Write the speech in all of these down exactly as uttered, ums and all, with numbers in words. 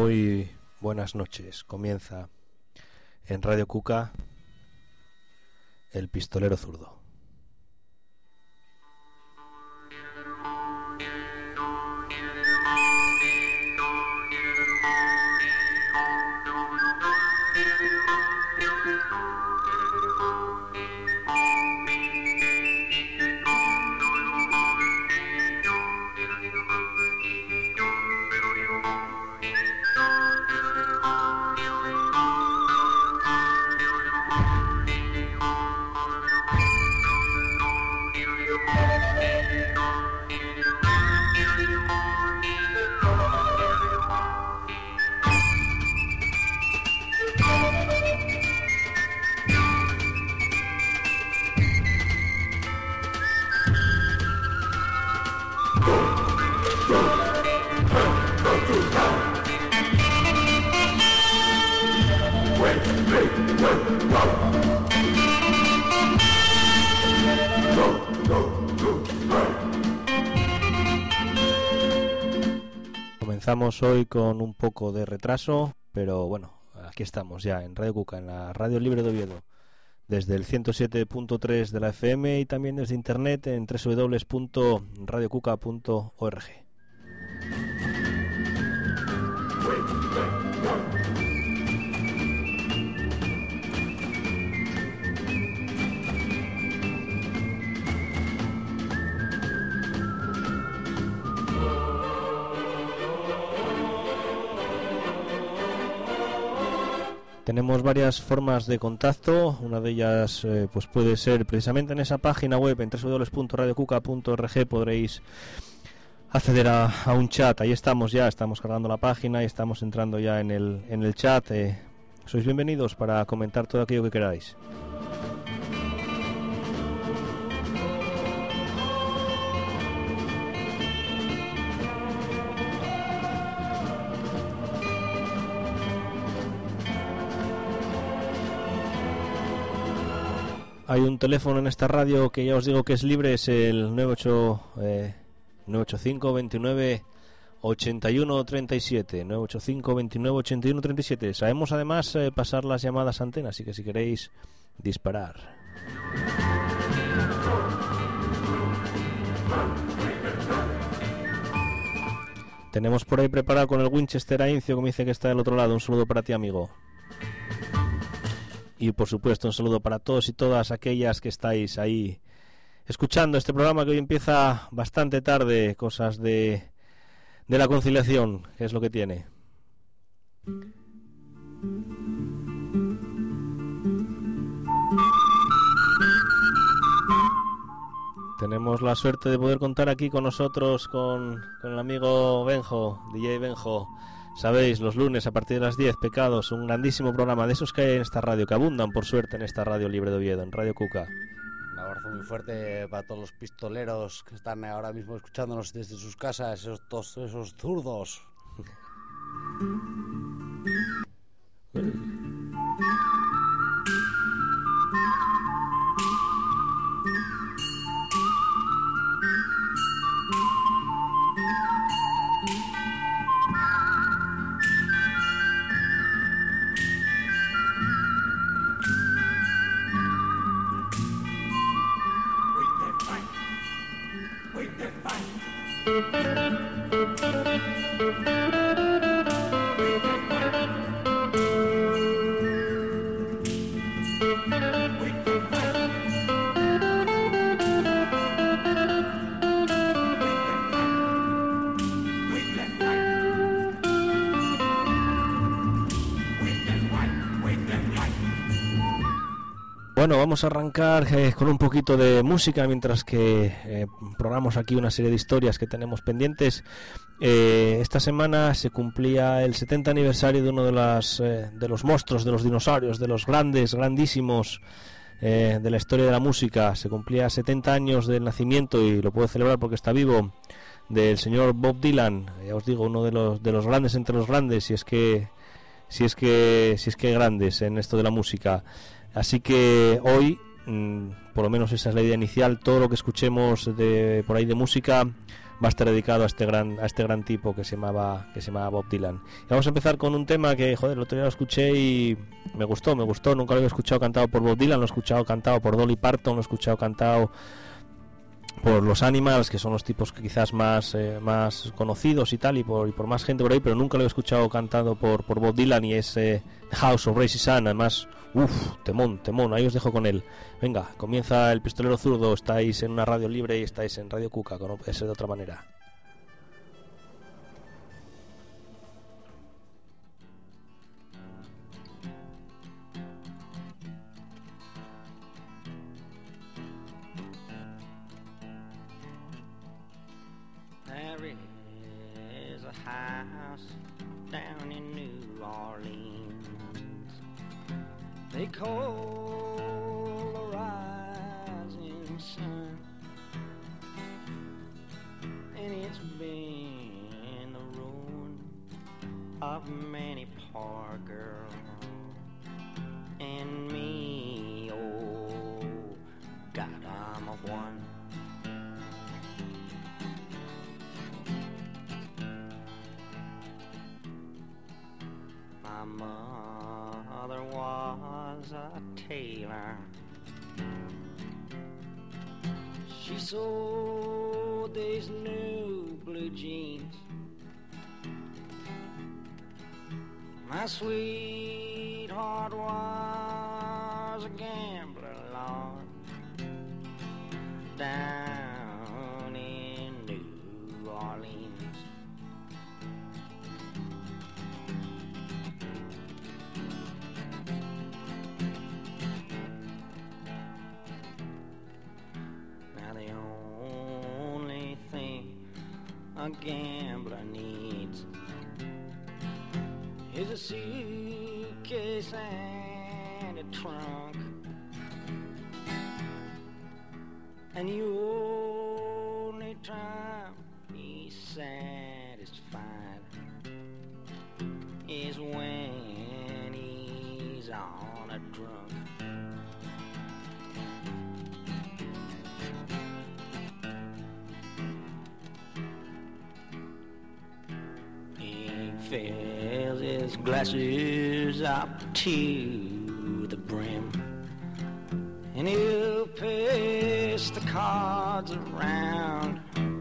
Muy buenas noches. Comienza en Radio Cuca El Pistolero Zurdo. Comenzamos hoy con un poco de retraso, pero bueno, aquí estamos ya en Radio Cuca, en la Radio Libre de Oviedo, desde el ciento siete punto tres de la F M y también desde internet en doble u doble u doble u punto radio cuca punto org. Tenemos varias formas de contacto. Una de ellas eh, pues puede ser precisamente en esa página web, en doble u doble u doble u punto radio cuca punto org podréis acceder a, a un chat. Ahí estamos ya, estamos cargando la página y estamos entrando ya en el, en el chat. Eh, sois bienvenidos para comentar todo aquello que queráis. Hay un teléfono en esta radio que ya os digo que es libre, es el nueve ocho cinco, veintinueve, ochenta y uno, treinta y siete, nueve ocho cinco, veintinueve, ochenta y uno, treinta y siete. Sabemos además eh, pasar las llamadas a antena, así que si queréis disparar. Tenemos por ahí preparado con el Winchester a Incio, como dice que está del otro lado. Un saludo para ti, amigo. Y por supuesto un saludo para todos y todas aquellas que estáis ahí escuchando este programa que hoy empieza bastante tarde, cosas de, de la conciliación, que es lo que tiene. Tenemos la suerte de poder contar aquí con nosotros con, con el amigo Benjo, D J Benjo. Sabéis, los lunes a partir de las diez, Pecados, un grandísimo programa de esos que hay en esta radio, que abundan por suerte en esta radio libre de Oviedo, en Radio Cuca. Un abrazo muy fuerte para todos los pistoleros que están ahora mismo escuchándonos desde sus casas, esos, todos esos zurdos. Bueno, vamos a arrancar eh, con un poquito de música mientras que eh, programamos aquí una serie de historias que tenemos pendientes. Eh, esta semana se cumplía el setenta aniversario de uno de, las, eh, de los monstruos, de los dinosaurios, de los grandes, grandísimos eh, de la historia de la música. Se cumplía setenta años del nacimiento y lo puedo celebrar porque está vivo, del señor Bob Dylan. Ya os digo, uno de los, de los grandes entre los grandes, si es que, si es que, si es que grandes en esto de la música. Así que hoy, mmm, por lo menos esa es la idea inicial, todo lo que escuchemos de por ahí de música va a estar dedicado a este gran a este gran tipo que se llamaba que se llamaba Bob Dylan. Y vamos a empezar con un tema que, joder, el otro día lo escuché y me gustó, me gustó, nunca lo había escuchado cantado por Bob Dylan, lo he escuchado cantado por Dolly Parton, lo he escuchado cantado por los Animals, que son los tipos que quizás más eh, más conocidos y tal, y por, y por más gente por ahí, pero nunca lo he escuchado cantado por, por Bob Dylan, y es eh, House of Rising Sun. Además, uff, temón, temón, ahí os dejo con él. Venga, comienza el Pistolero Zurdo, estáis en una radio libre y estáis en Radio Cuca, que no puede ser de otra manera. Down in New Orleans, they call the rising sun, and it's been the ruin of many poor girls and me. Oh God, I'm a one. My mother was a tailor. She sewed these new blue jeans. My sweetheart was a gambler, Lord, down in New Orleans. A gambler needs is a suitcase and a trunk, and the only time he's satisfied is when he's on a drunk. Fills his glasses up to the brim, and he'll pass the cards around,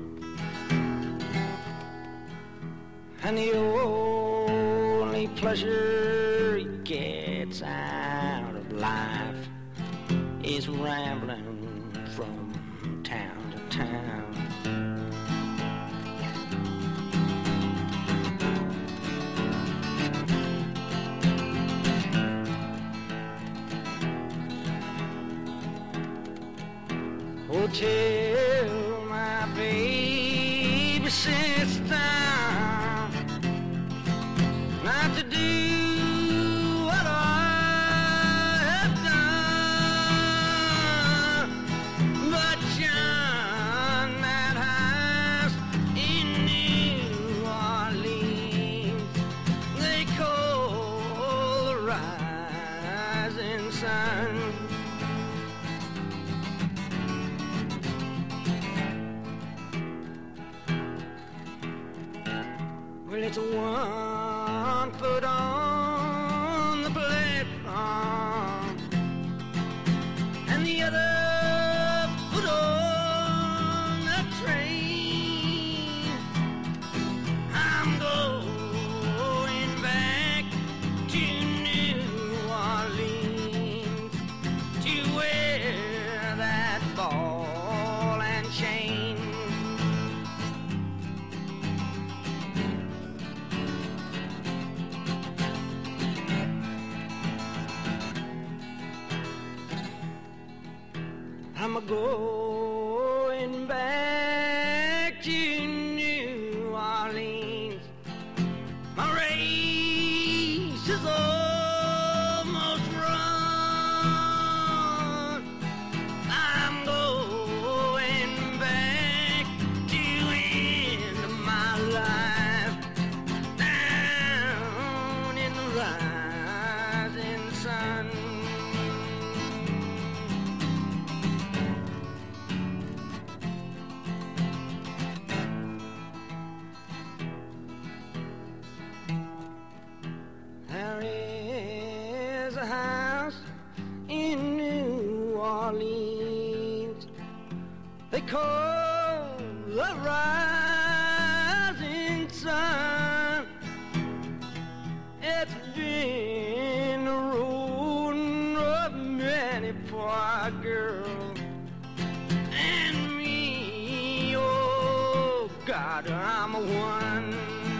and the only pleasure he gets out of life is rambling from town to town. Oh, tell my baby sister not to do what I have done, but shun that house in New Orleans they call the rising sun. Well, it's one foot on the platform and the other foot on the train. I'm going back to New Orleans to wear that ball and chain. I'm a-going back to New Orleans. My race is almost run. I'm going back to end my life down in the rising sun. my girl and me. Oh God, I'm a one.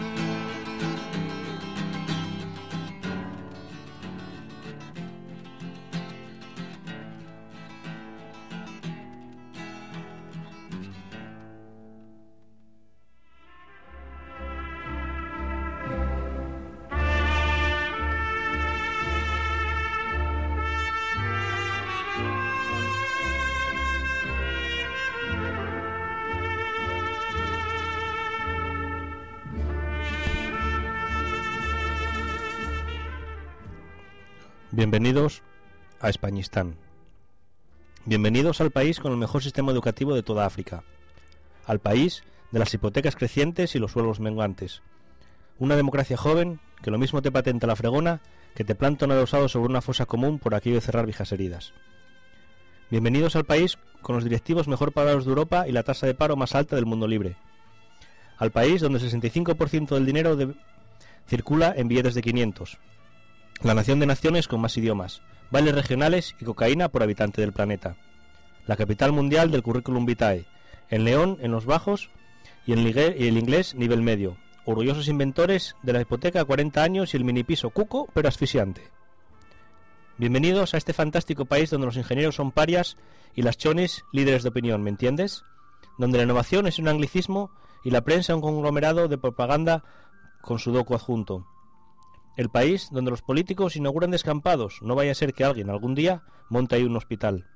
Bienvenidos a Españistán. Bienvenidos al país con el mejor sistema educativo de toda África. Al país de las hipotecas crecientes y los suelos menguantes. Una democracia joven que lo mismo te patenta la fregona que te planta un adosado sobre una fosa común por aquello de cerrar viejas heridas. Bienvenidos al país con los directivos mejor pagados de Europa y la tasa de paro más alta del mundo libre. Al país donde el sesenta y cinco por ciento del dinero de... circula en billetes de quinientos. La nación de naciones con más idiomas, bailes regionales y cocaína por habitante del planeta. La capital mundial del currículum vitae, en León en los bajos y en el inglés nivel medio. Orgullosos inventores de la hipoteca a cuarenta años y el minipiso cuco pero asfixiante. Bienvenidos a este fantástico país donde los ingenieros son parias y las chonis líderes de opinión, ¿me entiendes? Donde la innovación es un anglicismo y la prensa un conglomerado de propaganda con sudoku adjunto. El país donde los políticos inauguran descampados, no vaya a ser que alguien algún día monte ahí un hospital.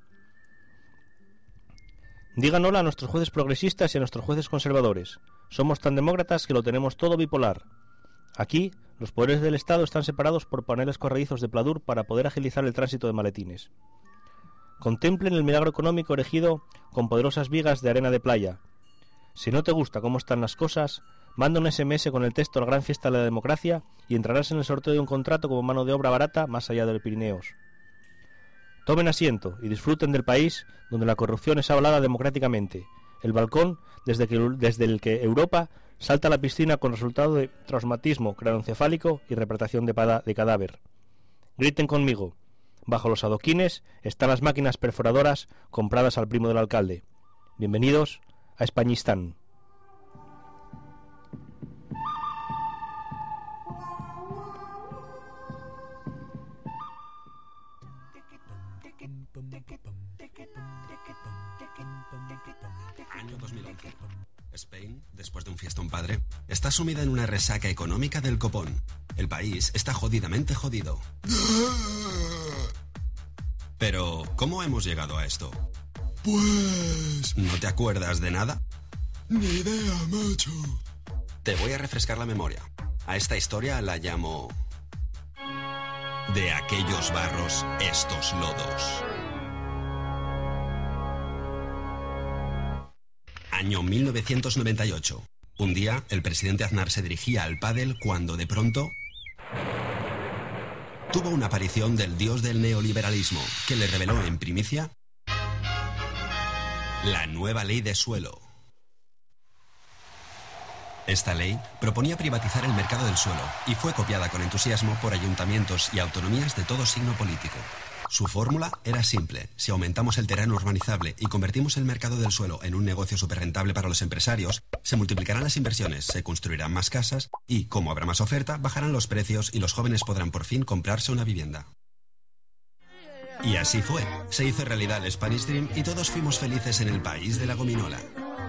Digan hola a nuestros jueces progresistas y a nuestros jueces conservadores. Somos tan demócratas que lo tenemos todo bipolar. Aquí, los poderes del Estado están separados por paneles corredizos de pladur para poder agilizar el tránsito de maletines. Contemplen el milagro económico erigido con poderosas vigas de arena de playa. Si no te gusta cómo están las cosas, manda un ese eme ese con el texto La gran fiesta de la democracia y entrarás en el sorteo de un contrato como mano de obra barata más allá de los Pirineos. Tomen asiento y disfruten del país donde la corrupción es avalada democráticamente. El balcón desde, que, desde el que Europa salta a la piscina con resultado de traumatismo craneoencefálico y retratación de, de cadáver. Griten conmigo. Bajo los adoquines están las máquinas perforadoras compradas al primo del alcalde. Bienvenidos a Españistán. Año dos mil once. Spain, después de un fiestón padre, está sumida en una resaca económica del copón. El país está jodidamente jodido. Pero, ¿cómo hemos llegado a esto? Pues... ¿No te acuerdas de nada? Ni idea, macho. Te voy a refrescar la memoria. A esta historia la llamo... De aquellos barros, estos lodos. Año mil novecientos noventa y ocho. Un día, el presidente Aznar se dirigía al pádel cuando, de pronto, tuvo una aparición del dios del neoliberalismo, que le reveló en primicia la nueva ley de suelo. Esta ley proponía privatizar el mercado del suelo y fue copiada con entusiasmo por ayuntamientos y autonomías de todo signo político. Su fórmula era simple. Si aumentamos el terreno urbanizable y convertimos el mercado del suelo en un negocio superrentable para los empresarios, se multiplicarán las inversiones, se construirán más casas y, como habrá más oferta, bajarán los precios y los jóvenes podrán por fin comprarse una vivienda. Y así fue. Se hizo realidad el Spanish Dream y todos fuimos felices en el país de la gominola.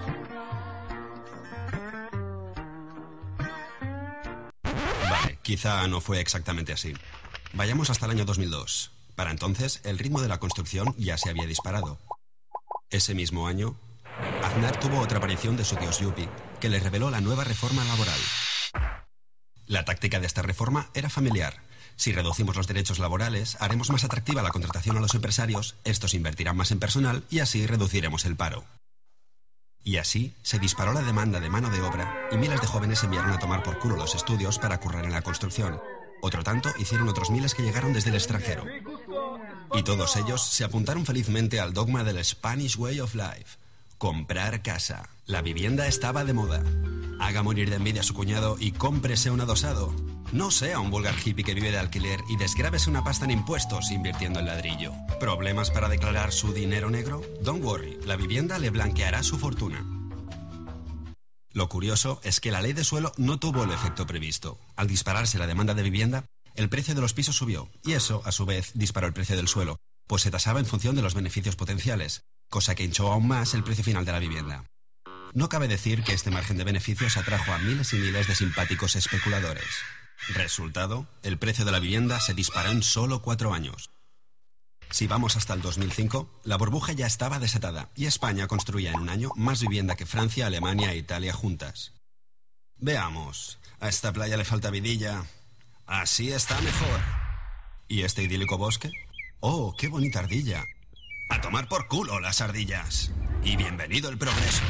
Vale, quizá no fue exactamente así. Vayamos hasta el año dos mil dos. Para entonces, el ritmo de la construcción ya se había disparado. Ese mismo año, Aznar tuvo otra aparición de su dios Yuppie, que le reveló la nueva reforma laboral. La táctica de esta reforma era familiar. Si reducimos los derechos laborales, haremos más atractiva la contratación a los empresarios, estos invertirán más en personal y así reduciremos el paro. Y así se disparó la demanda de mano de obra y miles de jóvenes enviaron a tomar por culo los estudios para currar en la construcción. Otro tanto hicieron otros miles que llegaron desde el extranjero. Y todos ellos se apuntaron felizmente al dogma del Spanish Way of Life. Comprar casa. La vivienda estaba de moda. Haga morir de envidia a su cuñado y cómprese un adosado. No sea un vulgar hippie que vive de alquiler y desgrábese una pasta en impuestos invirtiendo en ladrillo. ¿Problemas para declarar su dinero negro? Don't worry, la vivienda le blanqueará su fortuna. Lo curioso es que la ley de suelo no tuvo el efecto previsto. Al dispararse la demanda de vivienda, el precio de los pisos subió, y eso, a su vez, disparó el precio del suelo, pues se tasaba en función de los beneficios potenciales, cosa que hinchó aún más el precio final de la vivienda. No cabe decir que este margen de beneficios atrajo a miles y miles de simpáticos especuladores. Resultado, el precio de la vivienda se disparó en solo cuatro años. Si vamos hasta el dos mil cinco, la burbuja ya estaba desatada y España construía en un año más vivienda que Francia, Alemania e Italia juntas. Veamos, a esta playa le falta vidilla. Así está mejor. ¿Y este idílico bosque? ¡Oh, qué bonita ardilla! A tomar por culo las ardillas. Y bienvenido el progreso.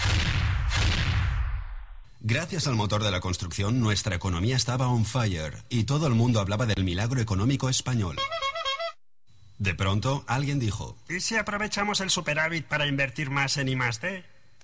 Gracias al motor de la construcción, nuestra economía estaba on fire y todo el mundo hablaba del milagro económico español. De pronto, alguien dijo: ¿y si aprovechamos el superávit para invertir más en I más D?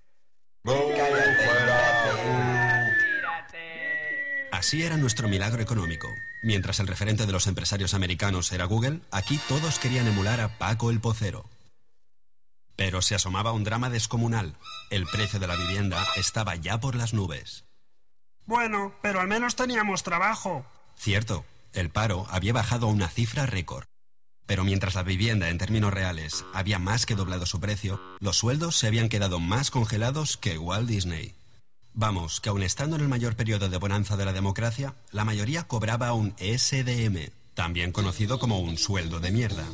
Así era nuestro milagro económico. Mientras el referente de los empresarios americanos era Google, aquí todos querían emular a Paco el Pocero. Pero se asomaba un drama descomunal. El precio de la vivienda estaba ya por las nubes. Bueno, pero al menos teníamos trabajo. Cierto, el paro había bajado a una cifra récord. Pero mientras la vivienda en términos reales había más que doblado su precio, los sueldos se habían quedado más congelados que Walt Disney. Vamos, que aun estando en el mayor periodo de bonanza de la democracia, la mayoría cobraba un ese de eme, también conocido como un sueldo de mierda.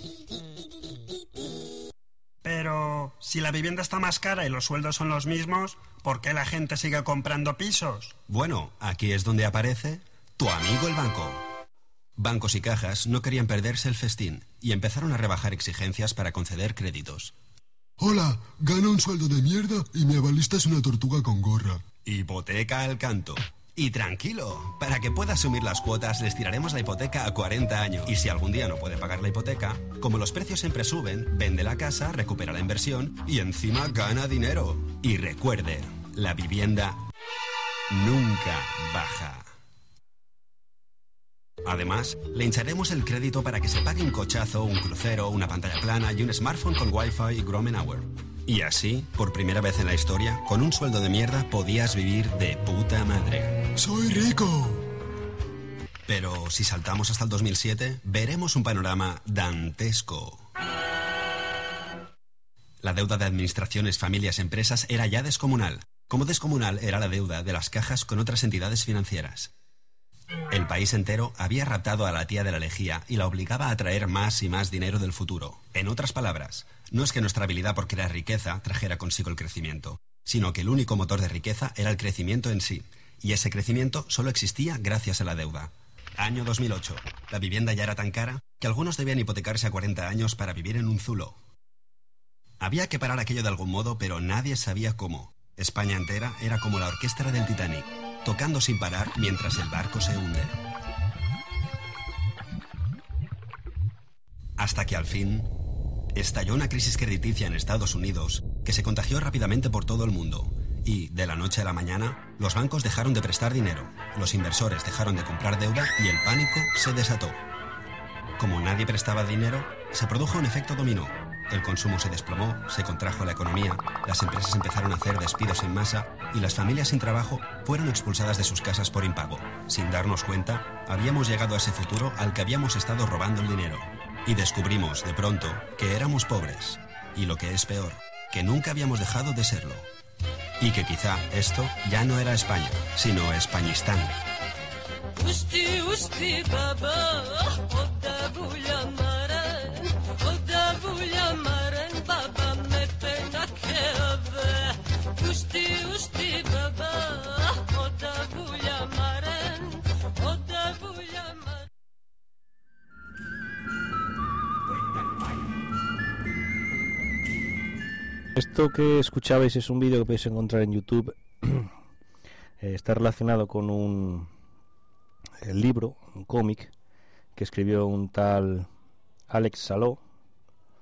Pero, si la vivienda está más cara y los sueldos son los mismos, ¿por qué la gente sigue comprando pisos? Bueno, aquí es donde aparece tu amigo el banco. Bancos y cajas no querían perderse el festín y empezaron a rebajar exigencias para conceder créditos. Hola, gano un sueldo de mierda y mi avalista es una tortuga con gorra. Hipoteca al canto. Y tranquilo, para que pueda asumir las cuotas les tiraremos la hipoteca a cuarenta años. Y si algún día no puede pagar la hipoteca, como los precios siempre suben, vende la casa, recupera la inversión y encima gana dinero. Y recuerde, la vivienda nunca baja. Además, le hincharemos el crédito para que se pague un cochazo, un crucero, una pantalla plana y un smartphone con Wi-Fi y Grommen Hour. Y así, por primera vez en la historia, con un sueldo de mierda podías vivir de puta madre. ¡Soy rico! Pero si saltamos hasta el dos mil siete, veremos un panorama dantesco. La deuda de administraciones, familias, empresas era ya descomunal. Como descomunal era la deuda de las cajas con otras entidades financieras. El país entero había raptado a la tía de la lejía y la obligaba a traer más y más dinero del futuro. En otras palabras, no es que nuestra habilidad por crear riqueza trajera consigo el crecimiento, sino que el único motor de riqueza era el crecimiento en sí, y ese crecimiento solo existía gracias a la deuda. Año dos mil ocho. La vivienda ya era tan cara que algunos debían hipotecarse a cuarenta años para vivir en un zulo. Había que parar aquello de algún modo, pero nadie sabía cómo. España entera era como la orquesta del Titanic, tocando sin parar mientras el barco se hunde. Hasta que al fin estalló una crisis crediticia en Estados Unidos que se contagió rápidamente por todo el mundo y, de la noche a la mañana, los bancos dejaron de prestar dinero, los inversores dejaron de comprar deuda y el pánico se desató. Como nadie prestaba dinero, se produjo un efecto dominó. El consumo se desplomó, se contrajo la economía, las empresas empezaron a hacer despidos en masa y las familias sin trabajo fueron expulsadas de sus casas por impago. Sin darnos cuenta, habíamos llegado a ese futuro al que habíamos estado robando el dinero. Y descubrimos, de pronto, que éramos pobres. Y lo que es peor, que nunca habíamos dejado de serlo. Y que quizá esto ya no era España, sino Españistán. Usti, usti, baba, oda bulamaran, oda bulamaran, baba me pena que Usti, usti, baba, oda bulamaran, oda bulamaran. Esto que escuchabais es un vídeo que podéis encontrar en YouTube. eh, está relacionado con un el libro, un cómic que escribió un tal Alex Saló,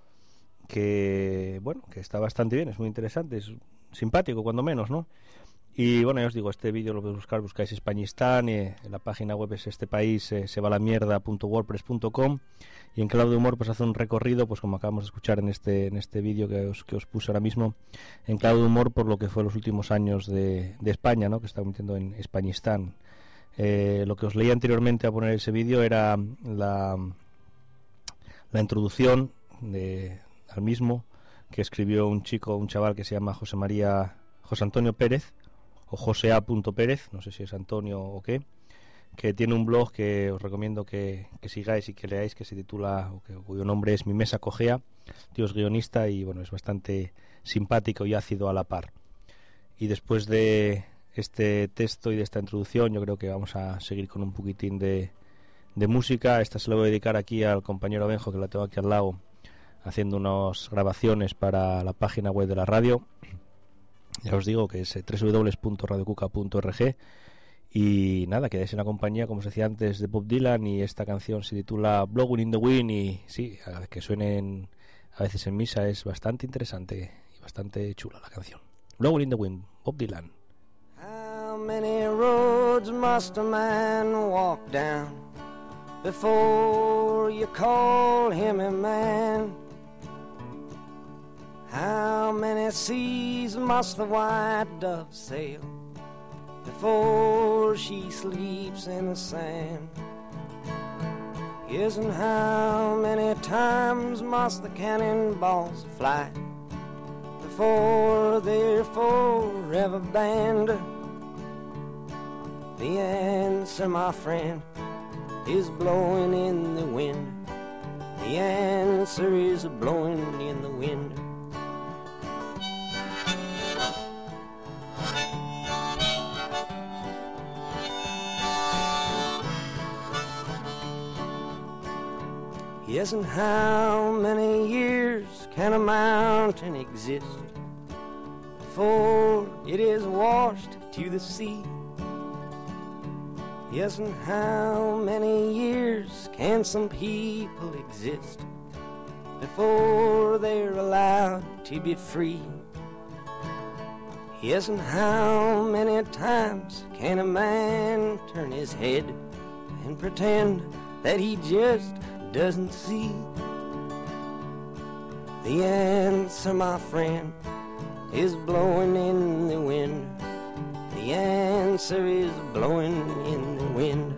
que bueno, que está bastante bien, es muy interesante, es simpático cuando menos, ¿no? Y bueno, ya os digo, este vídeo lo podéis buscar, buscáis Españistán, eh, la página web es este país, eh, se va la mierda punto wordpress punto com, y en clave de humor pues hace un recorrido, pues como acabamos de escuchar en este en este vídeo que os, que os puse ahora mismo, en clave de humor por lo que fue los últimos años de, de España, ¿no? Que está metiendo en Españistán. Eh, lo que os leí anteriormente a poner ese vídeo era la, la introducción de, al mismo, que escribió un chico, un chaval que se llama José María, José Antonio Pérez, o José A. Pérez, no sé si es Antonio o qué, que tiene un blog que os recomiendo que, que sigáis y que leáis, que se titula, o que, cuyo nombre es Mi Mesa Cojea. Tío es guionista y bueno, es bastante simpático y ácido a la par. Y después de este texto y de esta introducción, yo creo que vamos a seguir con un poquitín de, de música. Esta se la voy a dedicar aquí al compañero Benjo, que la tengo aquí al lado, haciendo unas grabaciones para la página web de la radio. Ya os digo que es doble u doble u doble u punto radio cuca punto org. Y nada, quedáis en la compañía, como os decía antes, de Bob Dylan, y esta canción se titula Blowing in the Wind, y sí, a que suenen a veces en misa es bastante interesante y bastante chula la canción. Blowing in the Wind, Bob Dylan. How many roads must a man walk down before you call him a man? How many seas must the white dove sail before she sleeps in the sand? Yes, and how many times must the cannonballs fly before they're forever banned? The answer, my friend, is blowing in the wind. The answer is blowing in the wind. Yes, and how many years can a mountain exist before it is washed to the sea? Yes, and how many years can some people exist before they're allowed to be free? Yes, and how many times can a man turn his head and pretend that he just doesn't see? The answer, my friend, is blowing in the wind. The answer is blowing in the wind.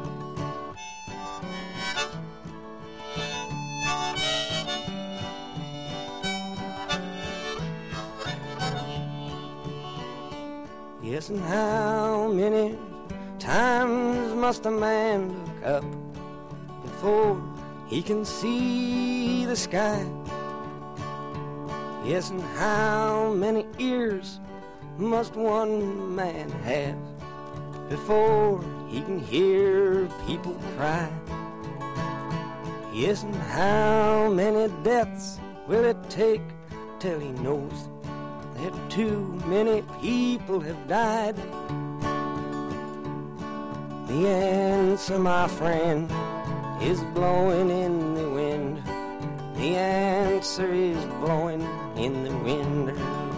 Yes, and how many times must a man look up before he can see the sky? Yes, and how many ears must one man have before he can hear people cry? Yes, and how many deaths will it take till he knows that too many people have died? The answer, my friend, is blowing in the wind. The answer is blowing in the wind.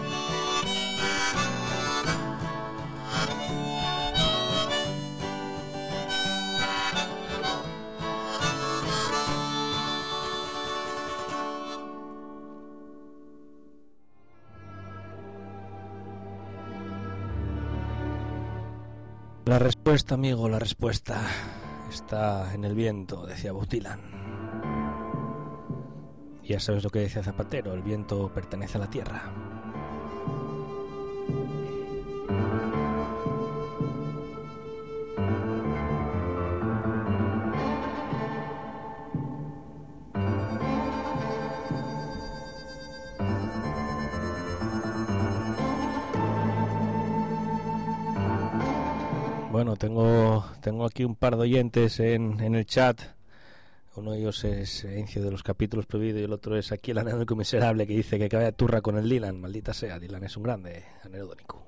La respuesta, amigo, la respuesta está en el viento, decía Bob Dylan. Y ya sabes lo que decía Zapatero, el viento pertenece a la tierra. Bueno, tengo tengo aquí un par de oyentes en, en el chat. Uno de ellos es Encio de los capítulos prohibidos y el otro es aquí el anedónico miserable que dice que cabe a turra con el Dylan. Maldita sea, Dylan es un grande anedónico.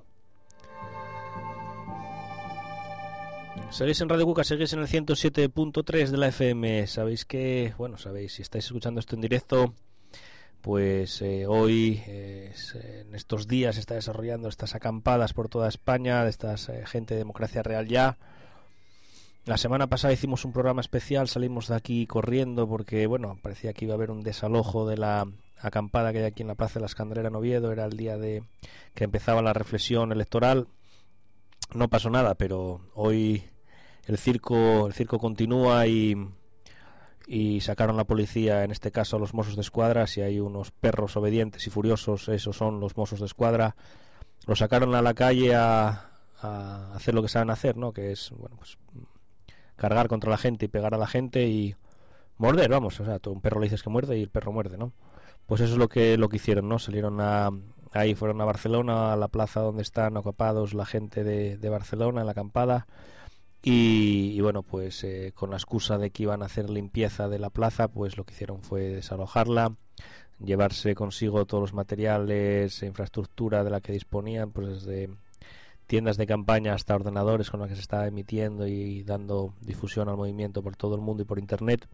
Seguís en Radio Cuca, seguís en el ciento siete punto tres de la F M. Sabéis que, bueno, sabéis, si estáis escuchando esto en directo, pues eh, hoy, eh, en estos días, se está desarrollando estas acampadas por toda España, de estas eh, gente de Democracia Real Ya. La semana pasada hicimos un programa especial, salimos de aquí corriendo porque, bueno, parecía que iba a haber un desalojo de la acampada que hay aquí en la Plaza de la Escandalera en Oviedo. Era el día de que empezaba la reflexión electoral. No pasó nada, pero hoy el circo el circo continúa y, y sacaron la policía, en este caso a los Mossos de Escuadra. Si hay unos perros obedientes y furiosos, esos son los Mossos de Escuadra. Los sacaron a la calle a, a hacer lo que saben hacer, ¿no? Que es, bueno, pues cargar contra la gente y pegar a la gente y morder, vamos. O sea, tú, un perro le dices que muerde y el perro muerde, ¿no? Pues eso es lo que lo que hicieron, ¿no? Salieron a ahí, fueron a Barcelona, a la plaza donde están ocupados la gente de, de Barcelona, en la acampada, y, y bueno, pues eh, con la excusa de que iban a hacer limpieza de la plaza, pues lo que hicieron fue desalojarla, llevarse consigo todos los materiales e infraestructura de la que disponían, pues desde tiendas de campaña hasta ordenadores con los que se estaba emitiendo y dando difusión al movimiento por todo el mundo y por internet.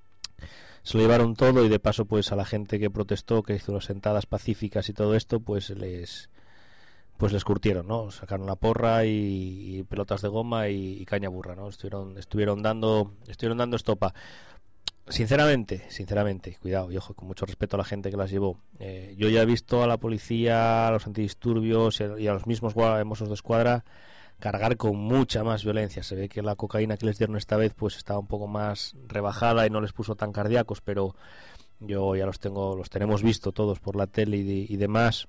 Se lo llevaron todo, y de paso pues a la gente que protestó, que hizo las sentadas pacíficas y todo esto, pues les pues les curtieron, ¿no? Sacaron la porra y, y pelotas de goma y, y caña burra, ¿no? Estuvieron estuvieron dando estuvieron dando estopa. Sinceramente, sinceramente, cuidado, y ojo, con mucho respeto a la gente que las llevó. Eh, yo ya he visto a la policía, a los antidisturbios y a, y a los mismos Mossos de Escuadra cargar con mucha más violencia. Se ve que la cocaína que les dieron esta vez pues estaba un poco más rebajada y no les puso tan cardíacos, pero yo ya los tengo, los tenemos visto todos por la tele y, de, y demás,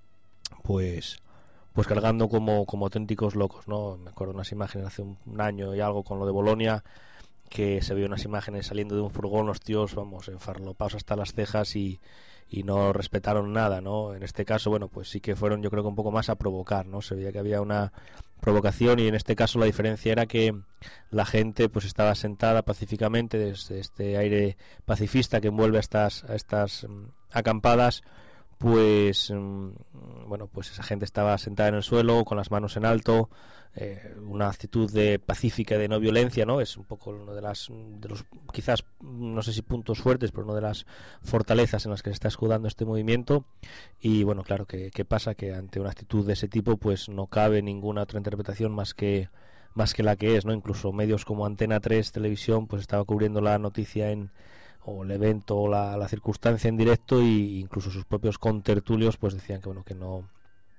pues pues cargando como, como auténticos locos, ¿no? Me acuerdo unas imágenes hace un, un año y algo con lo de Bolonia, que se vio unas imágenes saliendo de un furgón, los tíos, vamos, enfarlopados hasta las cejas y y no respetaron nada, ¿no? En este caso, bueno, pues sí que fueron, yo creo que un poco más a provocar, ¿no? Se veía que había una provocación, y en este caso la diferencia era que la gente pues estaba sentada pacíficamente desde este aire pacifista que envuelve a estas, a estas um, acampadas. Pues um, bueno, pues esa gente estaba sentada en el suelo con las manos en alto, eh, una actitud de pacífica y de no violencia, ¿no? Es un poco uno de las de los quizás, no sé si puntos fuertes, pero una de las fortalezas en las que se está escudando este movimiento. Y bueno, claro, que, que pasa que ante una actitud de ese tipo pues no cabe ninguna otra interpretación más que más que la que es, ¿no? Incluso medios como Antena tres Televisión pues estaba cubriendo la noticia en o el evento o la, la circunstancia en directo, y incluso sus propios contertulios pues decían que bueno, que no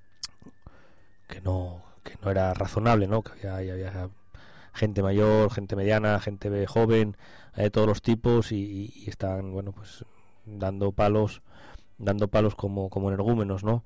que no que no era razonable, ¿no? Que había, había gente mayor, gente mediana, gente joven, de todos los tipos, y, y estaban, bueno, pues dando palos dando palos como como energúmenos, ¿no?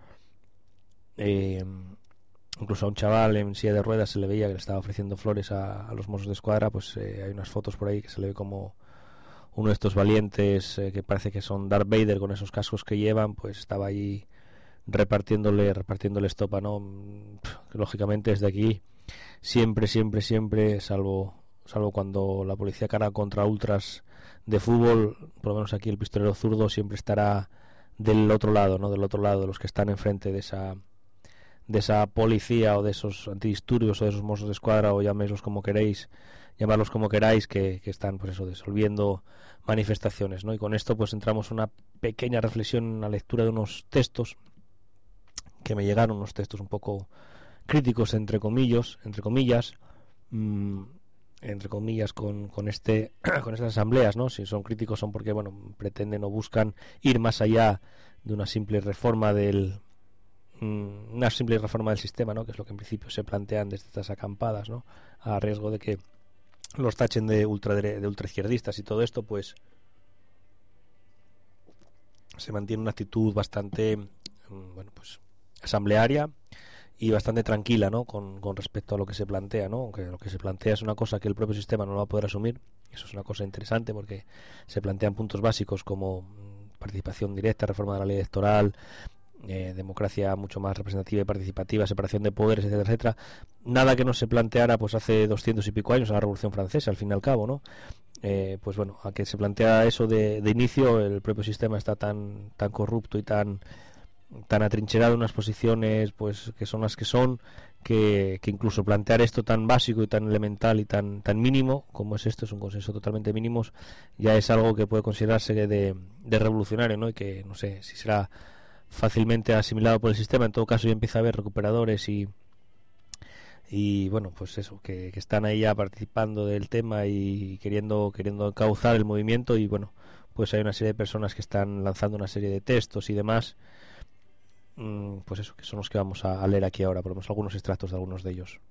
Eh, incluso a un chaval en silla de ruedas se le veía que le estaba ofreciendo flores a, a los Mossos de Escuadra. Pues eh, hay unas fotos por ahí que se le ve como uno de estos valientes eh, que parece que son Darth Vader con esos cascos que llevan, pues estaba ahí repartiéndole repartiéndole estopa, ¿no? Que, lógicamente desde aquí siempre, siempre, siempre, salvo salvo cuando la policía carga contra ultras de fútbol, por lo menos aquí el pistolero zurdo siempre estará del otro lado, ¿no? Del otro lado, de los que están enfrente de esa de esa policía o de esos antidisturbios o de esos Mossos de Escuadra, o llaméislos como queréis, llamarlos como queráis, que, que están pues eso, disolviendo manifestaciones, ¿no? Y con esto pues entramos en una pequeña reflexión, en la lectura de unos textos que me llegaron, unos textos un poco críticos entre comillas, entre comillas, mmm, entre comillas con, con este con estas asambleas, ¿no? Si son críticos son porque bueno, pretenden o buscan ir más allá de una simple reforma del mmm, una simple reforma del sistema, ¿no? Que es lo que en principio se plantean desde estas acampadas, ¿no? A riesgo de que los tachen de ultra de ultraizquierdistas y todo esto, pues se mantiene una actitud bastante bueno, pues asamblearia y bastante tranquila, ¿no? Con, con respecto a lo que se plantea, ¿no? Aunque lo que se plantea es una cosa que el propio sistema no va a poder asumir. Eso es una cosa interesante porque se plantean puntos básicos como participación directa, reforma de la ley electoral, Eh, democracia mucho más representativa y participativa, separación de poderes, etcétera, etcétera. Nada que no se planteara pues hace doscientos y pico años en la Revolución Francesa, al fin y al cabo, ¿no? Eh, pues bueno, a que se plantea eso de, de inicio, el propio sistema está tan tan corrupto y tan tan atrincherado en unas posiciones pues que son las que son, que, que incluso plantear esto tan básico y tan elemental y tan tan mínimo como es esto, es un consenso totalmente mínimo, ya es algo que puede considerarse de, de revolucionario, ¿no? Y que no sé si será fácilmente asimilado por el sistema. En todo caso ya empieza a haber recuperadores y y bueno, pues eso, que, que están ahí ya participando del tema y queriendo queriendo encauzar el movimiento. Y bueno, pues hay una serie de personas que están lanzando una serie de textos y demás, pues eso, que son los que vamos a, a leer aquí ahora. Ponemos algunos extractos de algunos de ellos.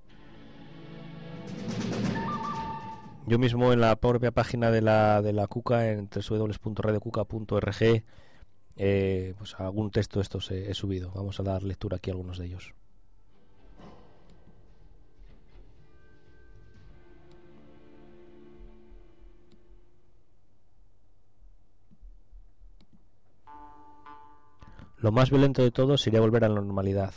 Yo mismo en la propia página de la de la Cuca, en doble u doble u doble u punto radio cuca punto org, eh, pues algún texto de estos he, he subido. Vamos a dar lectura aquí a algunos de ellos. Lo más violento de todo sería volver a la normalidad.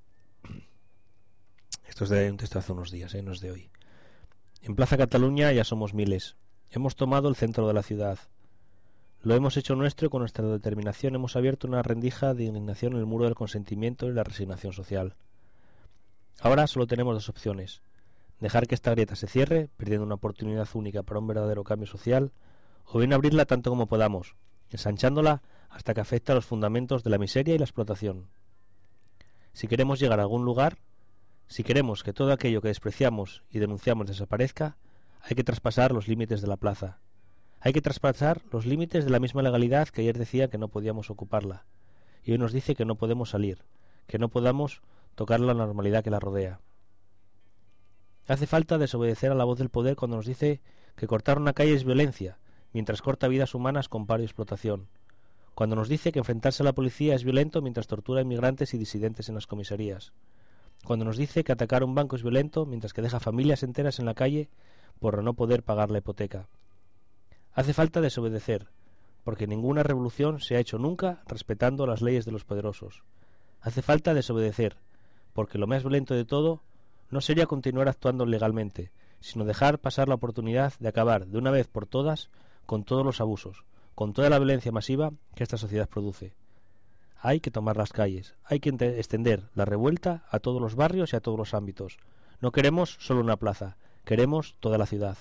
Esto es de un texto de hace unos días, ¿eh? No es de hoy. En Plaza Cataluña ya somos miles. Hemos tomado el centro de la ciudad. Lo hemos hecho nuestro y con nuestra determinación hemos abierto una rendija de indignación en el muro del consentimiento y la resignación social. Ahora solo tenemos dos opciones. Dejar que esta grieta se cierre, perdiendo una oportunidad única para un verdadero cambio social, o bien abrirla tanto como podamos, ensanchándola hasta que afecte a los fundamentos de la miseria y la explotación. Si queremos llegar a algún lugar, si queremos que todo aquello que despreciamos y denunciamos desaparezca, hay que traspasar los límites de la plaza. Hay que traspasar los límites de la misma legalidad que ayer decía que no podíamos ocuparla, y hoy nos dice que no podemos salir, que no podamos tocar la normalidad que la rodea. Hace falta desobedecer a la voz del poder cuando nos dice que cortar una calle es violencia, mientras corta vidas humanas con paro y explotación. Cuando nos dice que enfrentarse a la policía es violento mientras tortura a inmigrantes y disidentes en las comisarías. Cuando nos dice que atacar un banco es violento mientras que deja familias enteras en la calle por no poder pagar la hipoteca. Hace falta desobedecer, porque ninguna revolución se ha hecho nunca respetando las leyes de los poderosos. Hace falta desobedecer, porque lo más violento de todo no sería continuar actuando legalmente, sino dejar pasar la oportunidad de acabar de una vez por todas con todos los abusos, con toda la violencia masiva que esta sociedad produce. Hay que tomar las calles, hay que extender la revuelta a todos los barrios y a todos los ámbitos. No queremos solo una plaza, queremos toda la ciudad.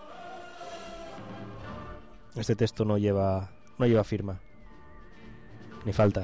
Este texto no lleva, no lleva firma, ni falta.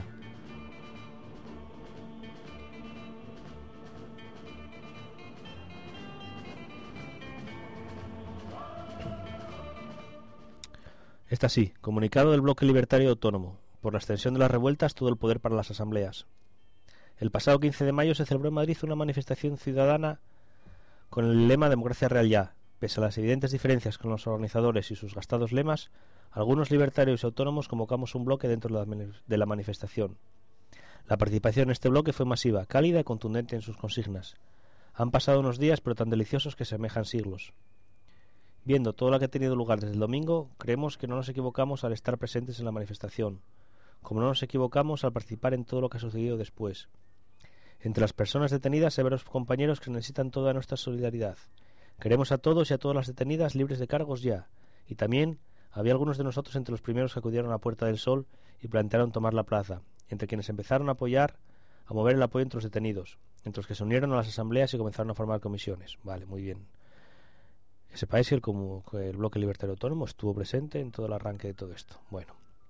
Está así: comunicado del Bloque Libertario Autónomo. Por la extensión de las revueltas, todo el poder para las asambleas. El pasado quince de mayo se celebró en Madrid una manifestación ciudadana con el lema Democracia Real Ya. Pese a las evidentes diferencias con los organizadores y sus gastados lemas, algunos libertarios y autónomos convocamos un bloque dentro de la manifestación. La participación en este bloque fue masiva, cálida y contundente en sus consignas. Han pasado unos días, pero tan deliciosos que semejan siglos. Viendo todo lo que ha tenido lugar desde el domingo, creemos que no nos equivocamos al estar presentes en la manifestación, como no nos equivocamos al participar en todo lo que ha sucedido después. Entre las personas detenidas hay varios compañeros que necesitan toda nuestra solidaridad. Queremos a todos y a todas las detenidas libres de cargos ya. Y también había algunos de nosotros entre los primeros que acudieron a la Puerta del Sol y plantearon tomar la plaza, entre quienes empezaron a apoyar, a mover el apoyo entre los detenidos, entre los que se unieron a las asambleas y comenzaron a formar comisiones. Vale, muy bien. Que sepáis que el, como, que el Bloque Libertario Autónomo estuvo presente en todo el arranque de todo esto. Bueno.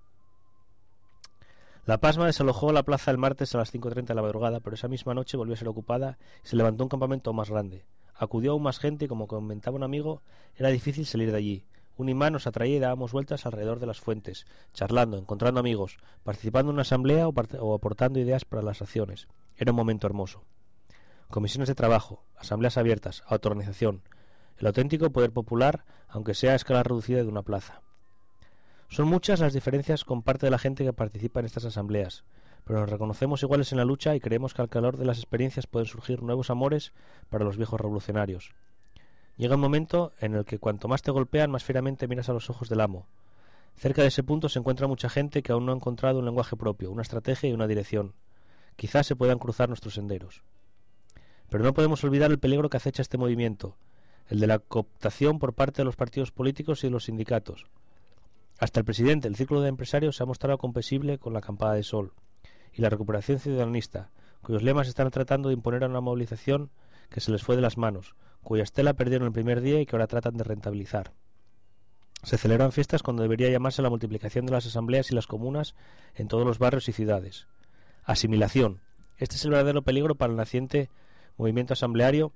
La Pasma desalojó la plaza el martes a las cinco y treinta de la madrugada, pero esa misma noche volvió a ser ocupada y se levantó un campamento más grande. Acudió aún más gente y, como comentaba un amigo, era difícil salir de allí. Un imán nos atraía y dábamos vueltas alrededor de las fuentes, charlando, encontrando amigos, participando en una asamblea o, o aportando ideas para las acciones. Era un momento hermoso. Comisiones de trabajo, asambleas abiertas, autoorganización, el auténtico poder popular, aunque sea a escala reducida de una plaza. Son muchas las diferencias con parte de la gente que participa en estas asambleas, pero nos reconocemos iguales en la lucha y creemos que al calor de las experiencias pueden surgir nuevos amores para los viejos revolucionarios. Llega un momento en el que cuanto más te golpean, más fieramente miras a los ojos del amo. Cerca de ese punto se encuentra mucha gente que aún no ha encontrado un lenguaje propio, una estrategia y una dirección. Quizás se puedan cruzar nuestros senderos. Pero no podemos olvidar el peligro que acecha este movimiento, el de la cooptación por parte de los partidos políticos y de los sindicatos. Hasta el presidente del Círculo de Empresarios se ha mostrado compasible con la acampada de sol, y la recuperación ciudadanista, cuyos lemas están tratando de imponer a una movilización que se les fue de las manos, cuya estela perdieron el primer día y que ahora tratan de rentabilizar. Se celebran fiestas cuando debería llamarse la multiplicación de las asambleas y las comunas en todos los barrios y ciudades. Asimilación. Este es el verdadero peligro para el naciente movimiento asambleario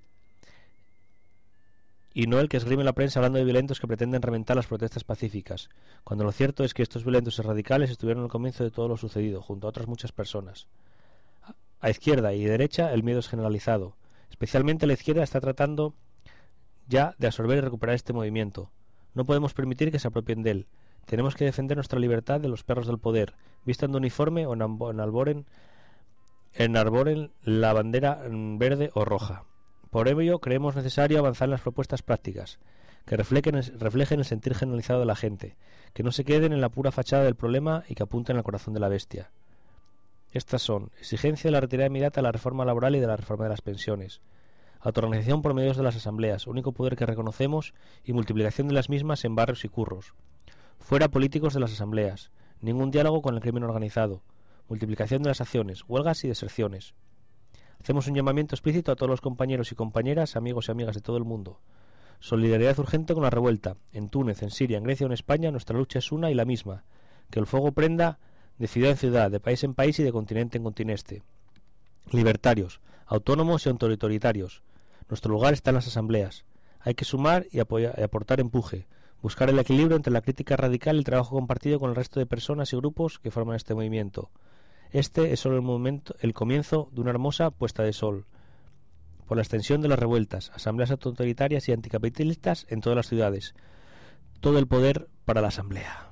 y no el que esgrime la prensa hablando de violentos que pretenden reventar las protestas pacíficas, cuando lo cierto es que estos violentos y radicales estuvieron al comienzo de todo lo sucedido, junto a otras muchas personas. A izquierda y derecha el miedo es generalizado. Especialmente la izquierda está tratando ya de absorber y recuperar este movimiento. No podemos permitir que se apropien de él. Tenemos que defender nuestra libertad de los perros del poder, vistan de uniforme o enarboren, enarboren la bandera verde o roja. Por ello, creemos necesario avanzar en las propuestas prácticas, que reflejen, reflejen el sentir generalizado de la gente, que no se queden en la pura fachada del problema y que apunten al corazón de la bestia. Estas son: exigencia de la retirada inmediata de la reforma laboral y de la reforma de las pensiones, autorganización por medios de las asambleas, único poder que reconocemos, y multiplicación de las mismas en barrios y curros. Fuera políticos de las asambleas, ningún diálogo con el crimen organizado, multiplicación de las acciones, huelgas y deserciones. Hacemos un llamamiento explícito a todos los compañeros y compañeras, amigos y amigas de todo el mundo. Solidaridad urgente con la revuelta. En Túnez, en Siria, en Grecia o en España, nuestra lucha es una y la misma. Que el fuego prenda de ciudad en ciudad, de país en país y de continente en continente. Libertarios, autónomos y autoritarios. Nuestro lugar está en las asambleas. Hay que sumar y, apoyar, y aportar empuje. Buscar el equilibrio entre la crítica radical y el trabajo compartido con el resto de personas y grupos que forman este movimiento. Este es solo el momento, el comienzo de una hermosa puesta de sol. Por la extensión de las revueltas, asambleas autoritarias y anticapitalistas en todas las ciudades. Todo el poder para la asamblea.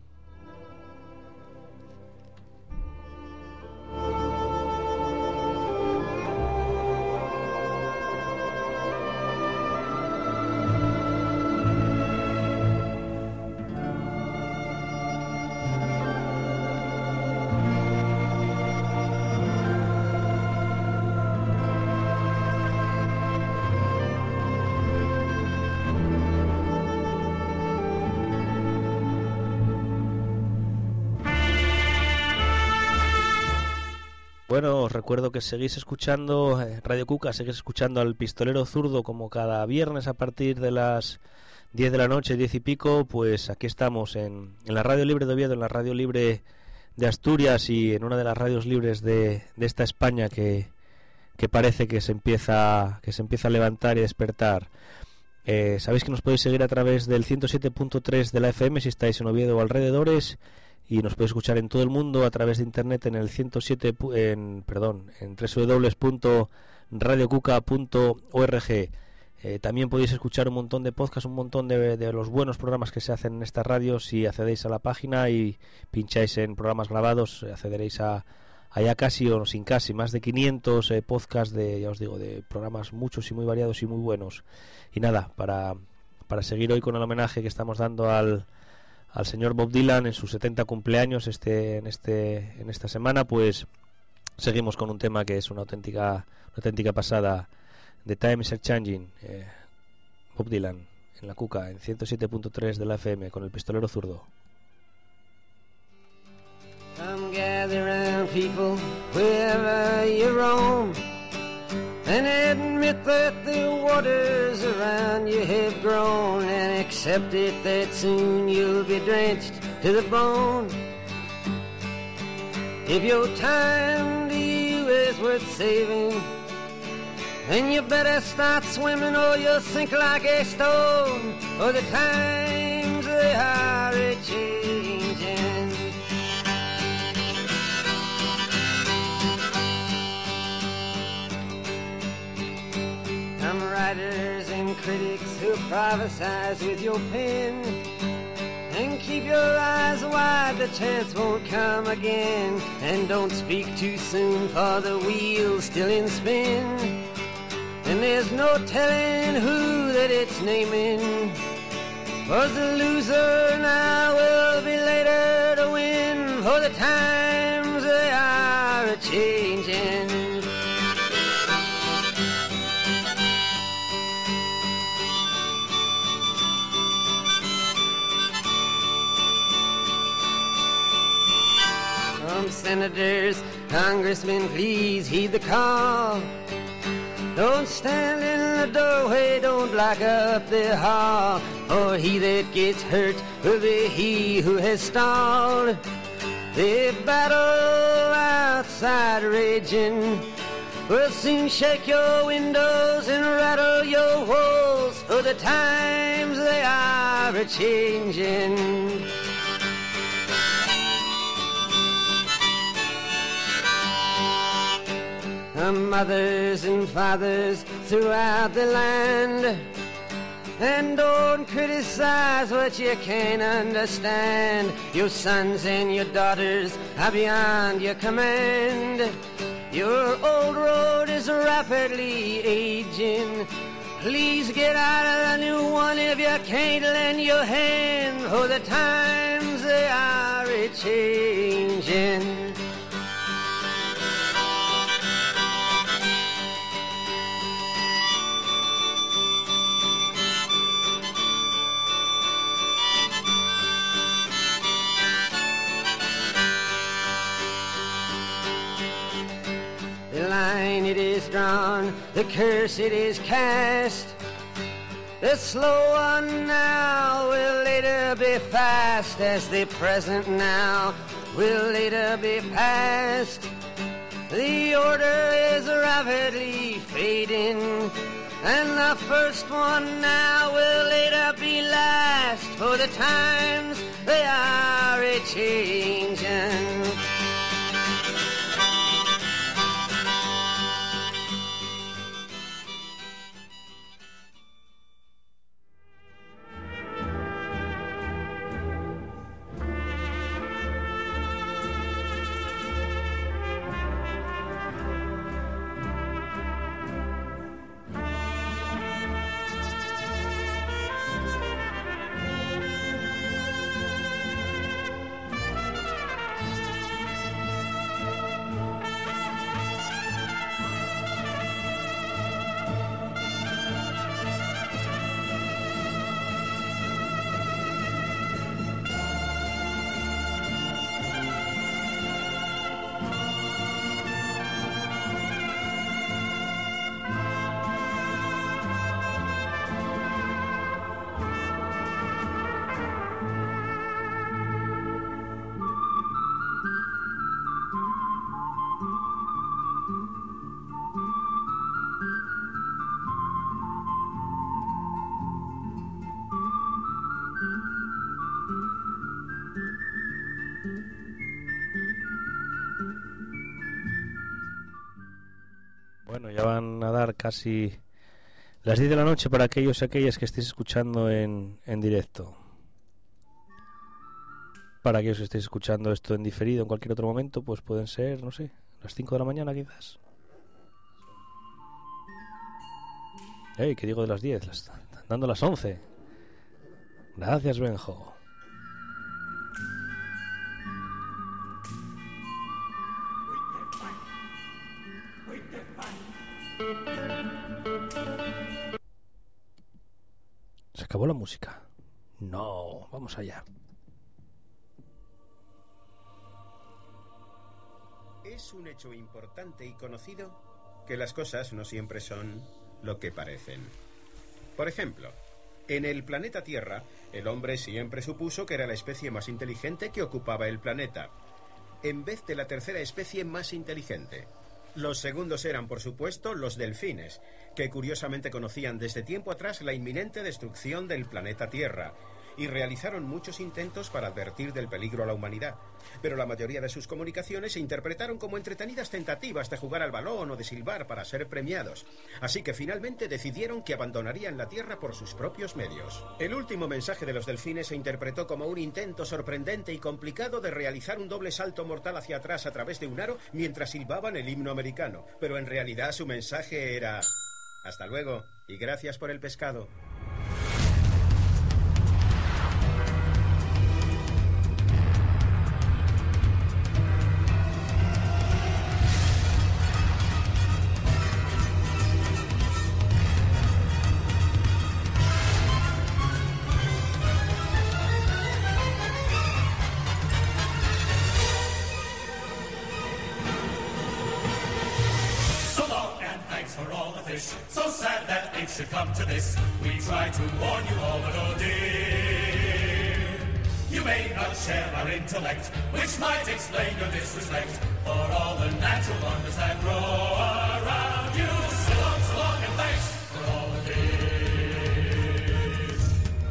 Bueno, os recuerdo que seguís escuchando eh, Radio Cuca, seguís escuchando al Pistolero Zurdo como cada viernes a partir de las diez de la noche, diez y pico, pues aquí estamos en, en la Radio Libre de Oviedo, en la Radio Libre de Asturias y en una de las radios libres de, de esta España que, que parece que se empieza que se empieza a levantar y despertar. Eh, sabéis que nos podéis seguir a través del ciento siete punto tres de la F M si estáis en Oviedo o alrededores, y nos podéis escuchar en todo el mundo a través de internet en el ciento siete en perdón en doble u doble u doble u punto radio cuca punto org. Eh, también podéis escuchar un montón de podcasts, un montón de, de los buenos programas que se hacen en estas radios. Si accedéis a la página y pincháis en programas grabados, accederéis a, a ya casi o sin casi más de quinientos eh, podcasts de, ya os digo, de programas muchos y muy variados y muy buenos. Y nada, para, para seguir hoy con el homenaje que estamos dando al al señor Bob Dylan en sus setenta cumpleaños este en este en esta semana, pues seguimos con un tema que es una auténtica una auténtica pasada. The Times Are Changing, eh, Bob Dylan en la Cuca en ciento siete punto tres de la F M con el Pistolero Zurdo. Come gather round people wherever you roam, and admit that the waters around you have grown, and accept it that soon you'll be drenched to the bone. If your time to you is worth saving, then you better start swimming or you'll sink like a stone, or the times they are a-changing. Some writers and critics who prophesize with your pen, and keep your eyes wide, the chance won't come again. And don't speak too soon, for the wheel's still in spin, and there's no telling who that it's naming. Was the loser now will be later to win, for the times they are a-changing. Some senators Congressman, please heed the call. Don't stand in the doorway, don't block up the hall, for he that gets hurt will be he who has stalled. The battle outside raging will soon shake your windows and rattle your walls, for the times they are a-changing. Mothers and fathers throughout the land, and don't criticize what you can't understand. Your sons and your daughters are beyond your command. Your old road is rapidly aging. Please get out of the new one if you can't lend your hand, for the times they are a-changing. The line it is drawn, the curse it is cast. The slow one now will later be fast, as the present now will later be past. The order is rapidly fading, and the first one now will later be last, for the times they are a-changing. Bueno, ya van a dar casi las diez de la noche para aquellos y aquellas que estéis escuchando en, en directo. Para aquellos que estéis escuchando esto en diferido en cualquier otro momento, pues pueden ser, no sé, las cinco de la mañana quizás. Ey, ¿qué digo de las diez? Las, dando las once. Gracias, Benjo. ¿Se acabó la música? No, vamos allá. Es un hecho importante y conocido que las cosas no siempre son lo que parecen. Por ejemplo, en el planeta Tierra, el hombre siempre supuso que era la especie más inteligente que ocupaba el planeta, en vez de la tercera especie más inteligente. Los segundos eran, por supuesto, los delfines, que curiosamente conocían desde tiempo atrás la inminente destrucción del planeta Tierra, y realizaron muchos intentos para advertir del peligro a la humanidad, pero la mayoría de sus comunicaciones se interpretaron como entretenidas tentativas de jugar al balón o de silbar para ser premiados, así que finalmente decidieron que abandonarían la Tierra por sus propios medios. El último mensaje de los delfines se interpretó como un intento sorprendente y complicado de realizar un doble salto mortal hacia atrás a través de un aro mientras silbaban el himno americano, pero en realidad su mensaje era: hasta luego y gracias por el pescado. should come to this. We try to warn you all, but oh dear, you may not share our intellect, which might explain your disrespect for all the natural wonders that grow around you. So long, so long, and thanks for all the fish.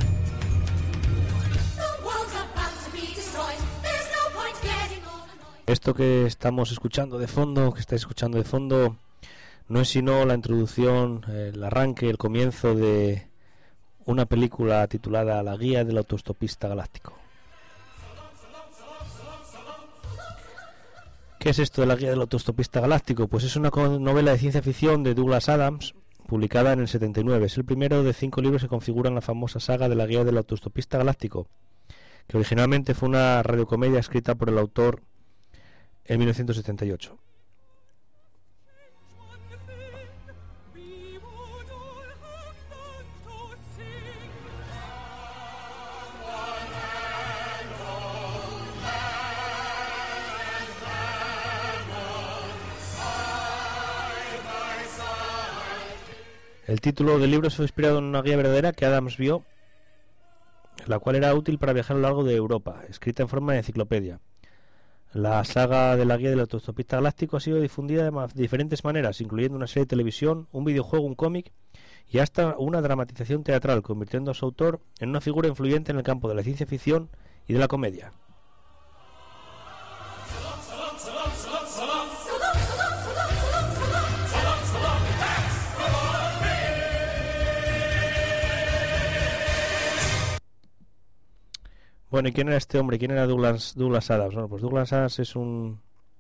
The world's about to be destroyed. There's no point getting all annoyed. Esto que estamos escuchando de fondo, que estáis escuchando de fondo, no es sino la introducción, el arranque, el comienzo de una película titulada La guía del autoestopista galáctico. ¿Qué es esto de La guía del autoestopista galáctico? Pues es una novela de ciencia ficción de Douglas Adams, publicada en el setenta y nueve. Es el primero de cinco libros que configuran la famosa saga de La guía del autoestopista galáctico, que originalmente fue una radiocomedia escrita por el autor en mil novecientos setenta y ocho. El título del libro fue inspirado en una guía verdadera que Adams vio, la cual era útil para viajar a lo largo de Europa, escrita en forma de enciclopedia. La saga de la guía del autoestopista galáctico ha sido difundida de diferentes maneras, incluyendo una serie de televisión, un videojuego, un cómic y hasta una dramatización teatral, convirtiendo a su autor en una figura influyente en el campo de la ciencia ficción y de la comedia. Bueno, ¿y quién era este hombre? ¿Quién era Douglas, Douglas Adams? Bueno, pues Douglas Adams es un...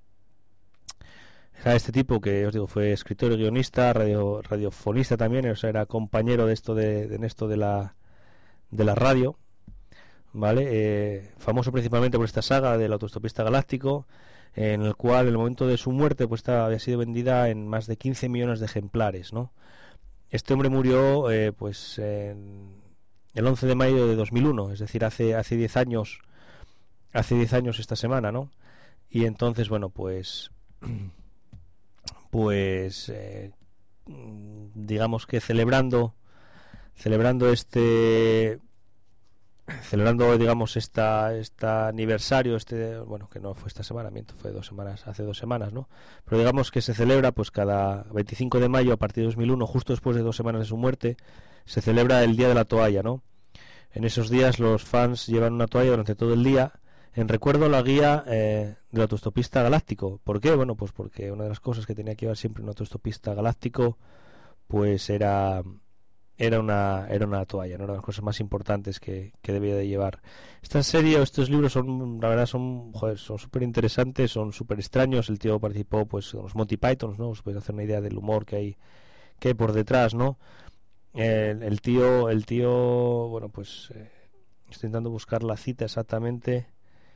Era este tipo que, os digo, fue escritor y guionista, radio, radiofonista también, o sea, era compañero de esto de, de, en esto de la, de la radio, ¿vale? Eh, famoso principalmente por esta saga del autoestopista galáctico, en el cual en el momento de su muerte pues estaba, había sido vendida en más de quince millones de ejemplares, ¿no? Este hombre murió eh, pues en... el once de mayo de dos mil uno, es decir, hace hace diez años, hace diez años esta semana, ¿no? Y entonces, bueno, pues pues eh, digamos que celebrando celebrando este celebrando digamos esta este aniversario, este bueno, que no fue esta semana, miento, fue dos semanas, hace dos semanas, ¿no? Pero digamos que se celebra pues cada veinticinco de mayo a partir de dos mil uno, justo después de dos semanas de su muerte, se celebra el Día de la Toalla, ¿no? En esos días los fans llevan una toalla durante todo el día en recuerdo a la guía eh, del autoestopista galáctico. ¿Por qué? Bueno, pues porque una de las cosas que tenía que llevar siempre un autoestopista galáctico pues era era una era una toalla, ¿no? Una de las cosas más importantes que, que debía de llevar. Esta serie o estos libros son, la verdad, son joder, son súper interesantes, son súper extraños. El tío participó pues en los Monty Pythons, ¿no? Os podéis hacer una idea del humor que hay que hay por detrás, ¿no? El, el tío, el tío, bueno, pues eh, estoy intentando buscar la cita exactamente,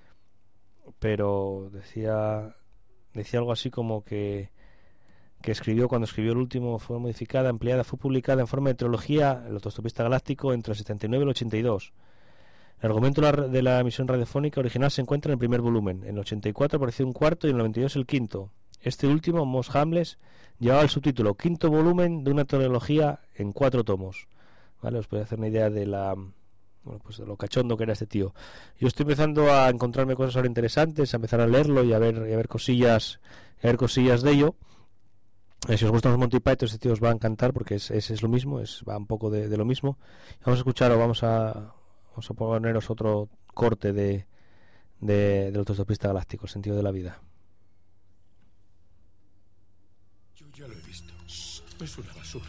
pero decía, decía algo así como que, que escribió cuando escribió el último, fue modificada, ampliada, fue publicada en forma de trilogía, el autoestopista galáctico, entre el setenta y nueve y el ochenta y dos. El argumento de la, de la emisión radiofónica original se encuentra en el primer volumen. En el ochenta y cuatro apareció un cuarto y en el noventa y dos el quinto. Este último, Mos Hamles, llevaba el subtítulo quinto volumen de una trilogía en cuatro tomos. ¿Vale? Os podéis hacer una idea de la bueno, pues de lo cachondo que era este tío. Yo estoy empezando a encontrarme cosas ahora interesantes, a empezar a leerlo y a ver y a ver cosillas, a ver cosillas de ello. Eh, si os gustan los Monty Python, este tío os va a encantar porque es, es, es lo mismo, es va un poco de, de lo mismo. Vamos a escuchar o vamos a vamos a poneros otro corte de, de del autoestopista galáctico, el sentido de la vida. Ya lo he visto. Es una basura.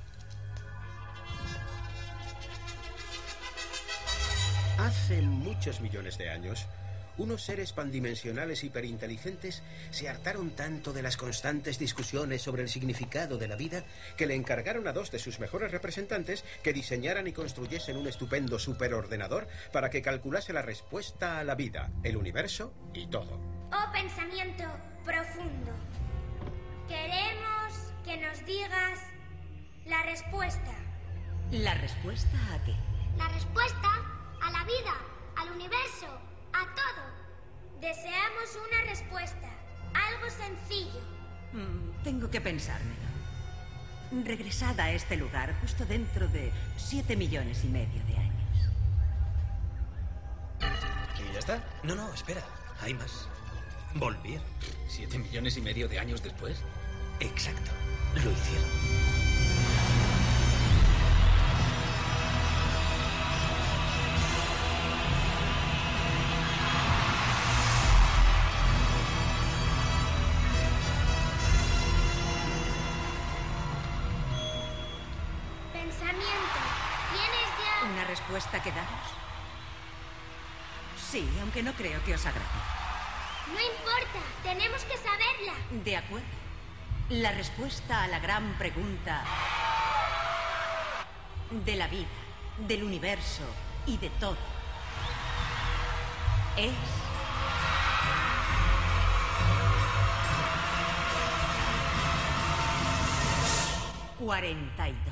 Hace muchos millones de años, unos seres pandimensionales hiperinteligentes se hartaron tanto de las constantes discusiones sobre el significado de la vida que le encargaron a dos de sus mejores representantes que diseñaran y construyesen un estupendo superordenador para que calculase la respuesta a la vida, el universo y todo. Oh pensamiento profundo, queremos que nos digas la respuesta. ¿La respuesta a qué? La respuesta a la vida, al universo, a todo. Deseamos una respuesta, algo sencillo. Mm, tengo que pensármelo. Regresad a este lugar justo dentro de siete millones y medio de años. ¿Y ya está? No, no, espera. Hay más. Volvieron. ¿Siete millones y medio de años después? Exacto. Lo hicieron. Pensamiento, ¿tienes ya...? ¿Una respuesta que daros? Sí, aunque no creo que os agrade. No importa, tenemos que saberla. De acuerdo. La respuesta a la gran pregunta de la vida, del universo y de todo es... cuarenta y dos.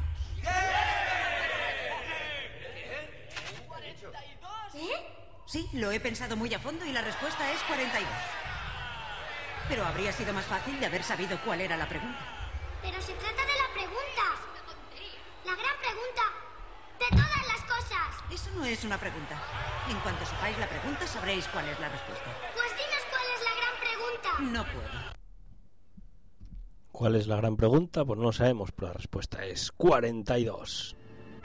¿Eh? Sí, lo he pensado muy a fondo y la respuesta es cuarenta y dos. Pero habría sido más fácil de haber sabido cuál era la pregunta. Pero se trata de la pregunta. La gran pregunta de todas las cosas. Eso no es una pregunta. En cuanto sepáis la pregunta, sabréis cuál es la respuesta. Pues dinos cuál es la gran pregunta. No puedo. ¿Cuál es la gran pregunta? Pues no lo sabemos, pero la respuesta es cuarenta y dos.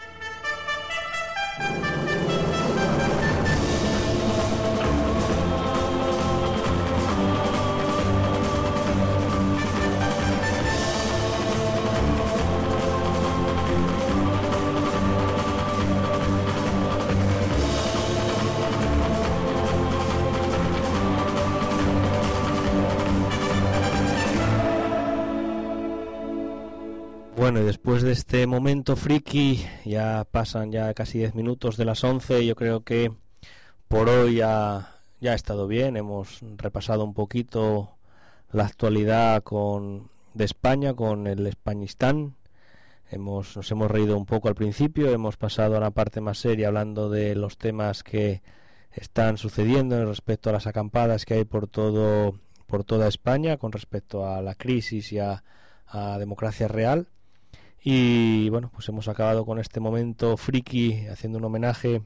Bueno, y después de este momento friki, ya pasan ya casi diez minutos de las once. Yo creo que por hoy ya, ya ha estado bien. Hemos repasado un poquito la actualidad con, de España con el Españistán. Hemos, nos hemos reído un poco al principio, hemos pasado a la parte más seria hablando de los temas que están sucediendo respecto a las acampadas que hay por todo por toda España con respecto a la crisis y a, a democracia real. Y bueno, pues hemos acabado con este momento friki haciendo un homenaje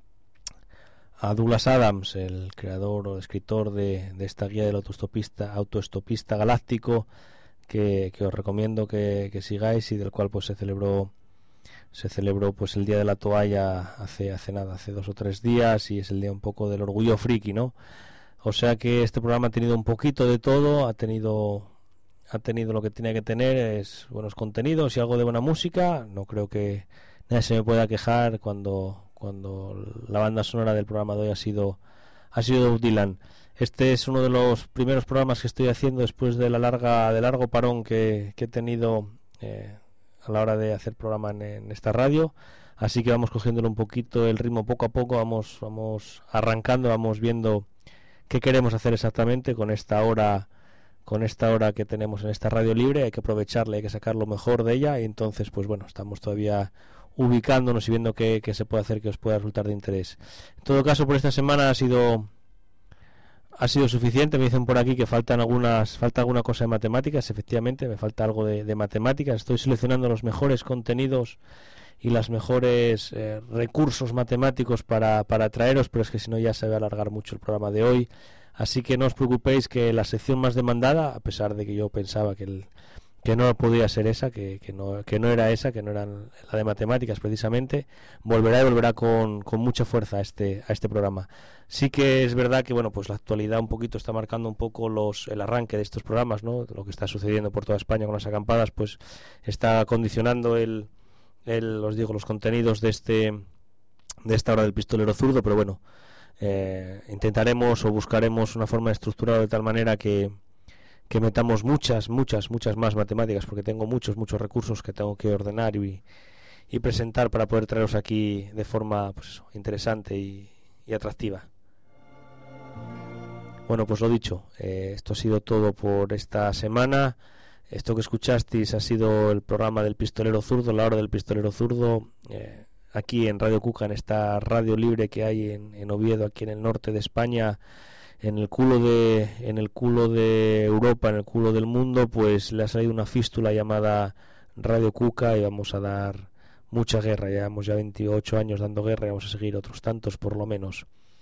a Douglas Adams, el creador o escritor de, de esta guía del autoestopista, autoestopista galáctico, que, que os recomiendo que, que sigáis y del cual pues se celebró se celebró pues el Día de la Toalla hace hace nada, hace dos o tres días, y es el día un poco del orgullo friki, ¿no? O sea que este programa ha tenido un poquito de todo, ha tenido ha tenido lo que tenía que tener, es buenos contenidos y algo de buena música. No creo que nadie se me pueda quejar cuando cuando la banda sonora del programa de hoy ha sido ha sido Bob Dylan. Este es uno de los primeros programas que estoy haciendo después de la larga de largo parón que, que he tenido eh, a la hora de hacer programa en, en esta radio, así que vamos cogiéndole un poquito el ritmo poco a poco, vamos vamos arrancando, vamos viendo qué queremos hacer exactamente con esta hora con esta hora que tenemos en esta radio libre. Hay que aprovecharla, hay que sacar lo mejor de ella, y entonces pues bueno, estamos todavía ubicándonos y viendo qué, qué se puede hacer que os pueda resultar de interés. En todo caso, por esta semana ha sido ha sido suficiente. Me dicen por aquí que faltan algunas falta alguna cosa de matemáticas. Efectivamente, me falta algo de, de matemáticas. Estoy seleccionando los mejores contenidos y los mejores eh, recursos matemáticos para, para traeros, pero es que si no ya se va a alargar mucho el programa de hoy. Así que no os preocupéis, que la sección más demandada, a pesar de que yo pensaba que el, que no podía ser esa, que, que no que no era esa, que no era la de matemáticas precisamente, volverá y volverá con, con mucha fuerza a este a este programa. Sí que es verdad que bueno, pues la actualidad un poquito está marcando un poco los el arranque de estos programas, ¿no? Lo que está sucediendo por toda España con las acampadas, pues está condicionando el, el os digo los contenidos de este de esta hora del pistolero zurdo, pero bueno, eh, intentaremos o buscaremos una forma de estructurarlo de tal manera que que metamos muchas, muchas, muchas más matemáticas, porque tengo muchos, muchos recursos que tengo que ordenar y, y presentar para poder traeros aquí de forma pues eso, interesante y, y atractiva. Bueno, pues lo dicho, eh, esto ha sido todo por esta semana. Esto que escuchasteis ha sido el programa del Pistolero Zurdo, la hora del Pistolero Zurdo, eh, aquí en Radio Cuca, en esta radio libre que hay en, en Oviedo, aquí en el norte de España, en el culo de en el culo de Europa, en el culo del mundo. Pues le ha salido una fístula llamada Radio Cuca y vamos a dar mucha guerra. Llevamos ya veintiocho años dando guerra y vamos a seguir otros tantos por lo menos.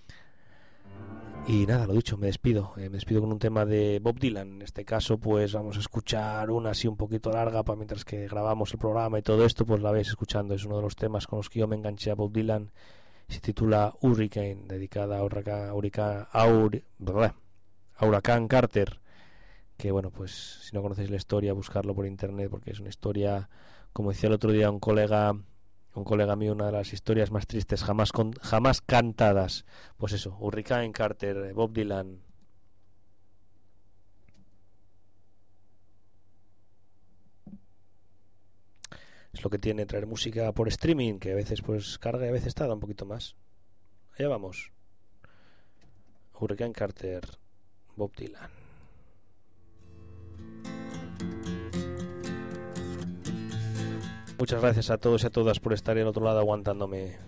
Y nada, lo dicho, me despido. Eh, me despido con un tema de Bob Dylan. En este caso, pues vamos a escuchar una así un poquito larga, para mientras que grabamos el programa y todo esto, pues la vais escuchando. Es uno de los temas con los que yo me enganché a Bob Dylan. Se titula Hurricane, dedicada a Huracán, Huracán, Aur, a Huracán Carter. Que bueno, pues si no conocéis la historia, buscarlo por internet, porque es una historia, como decía el otro día un colega... un colega mío, una de las historias más tristes jamás con, jamás cantadas. Pues eso, Hurricane Carter, Bob Dylan. Es lo que tiene traer música por streaming, que a veces pues carga y a veces tarda un poquito más. Allá vamos. Hurricane Carter, Bob Dylan. Muchas gracias a todos y a todas por estar al otro lado aguantándome.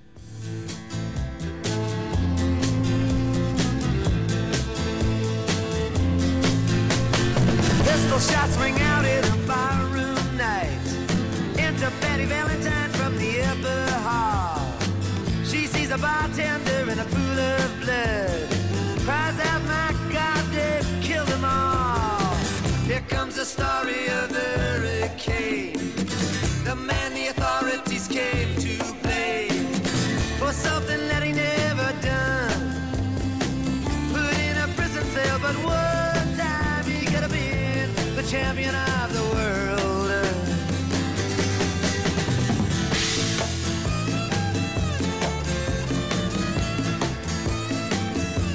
Pistol shots ring out in a barroom night. Enter Betty Valentine from the upper hall. She sees a bartender in a pool of blood. Cries out, my God, they've killed them all. Here comes the story of the hurricane. The man the authorities came to blame for something that he never done. Put in a prison cell, but one time he could have been the champion of